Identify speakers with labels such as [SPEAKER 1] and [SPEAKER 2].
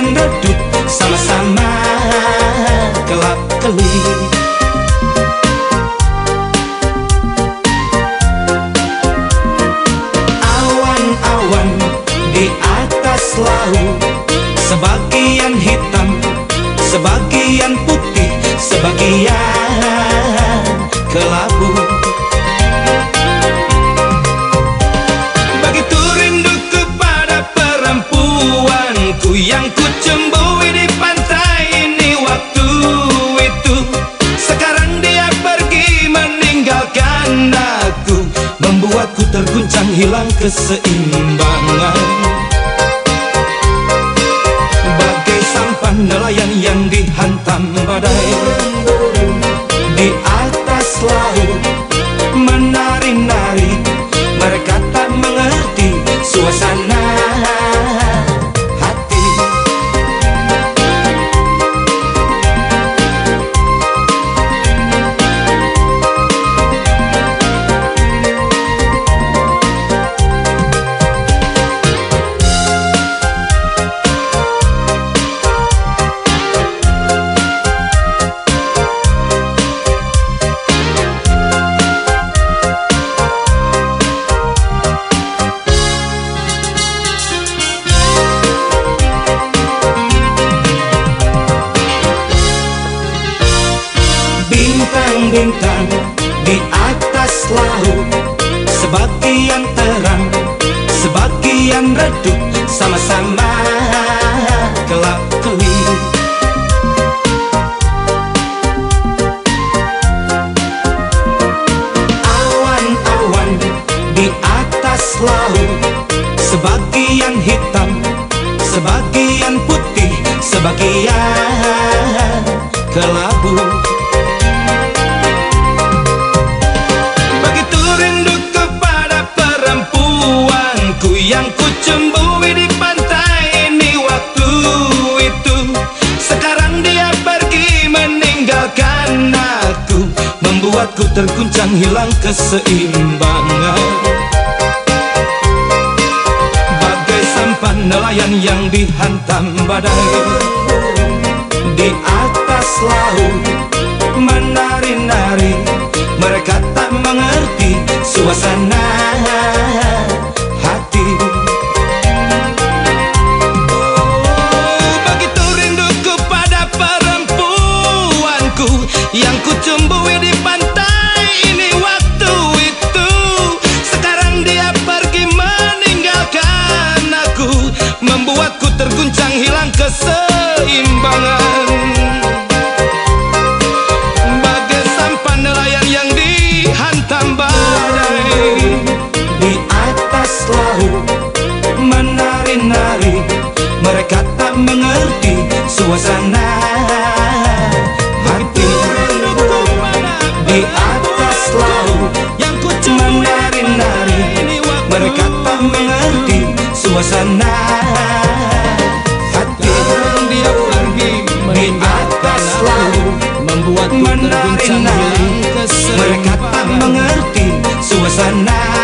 [SPEAKER 1] sebagian redup, sama-sama kelap-kelip. Awan-awan di atas laut, sebagian hitam, sebagian putih, sebagian kelabu. Begitu rindu kepada perempuanku yang ku cembui di pantai ini waktu itu. Sekarang dia pergi meninggalkan aku, membuatku terguncang hilang keseimbangan. Bagai sampan nelayan yang dihantam badai, di atas laut menari-nari, mereka tak mengerti suasana hati. Bintang-bintang di atas laut, sebagian terang, sebagian redup, sama-sama kelap-kelip. Awan-awan di atas laut, sebagian hitam, sebagian putih, sebagian kelabu. Yang ku cembui di pantai ini waktu itu. Sekarang dia pergi meninggalkan aku, membuatku terguncang hilang keseimbangan. Bagai sampan nelayan yang dihantam badai, di atas laut menari-nari, mereka tak mengerti suasana hati. Begitu rindu kepada perempuanku yang ku cembui di pantai ini waktu itu. Sekarang dia pergi meninggalkan aku, membuatku terguncang hilang keseimbangan. Bagai sampan nelayan yang dihantam badai, di atas laut menari-nari, mereka tak mengerti suasana hati. Di atas laut yang ku menari-nari, mereka tak mengerti suasana hati. Dia pergi di atas laut membuat menari-nari, mereka tak mengerti suasana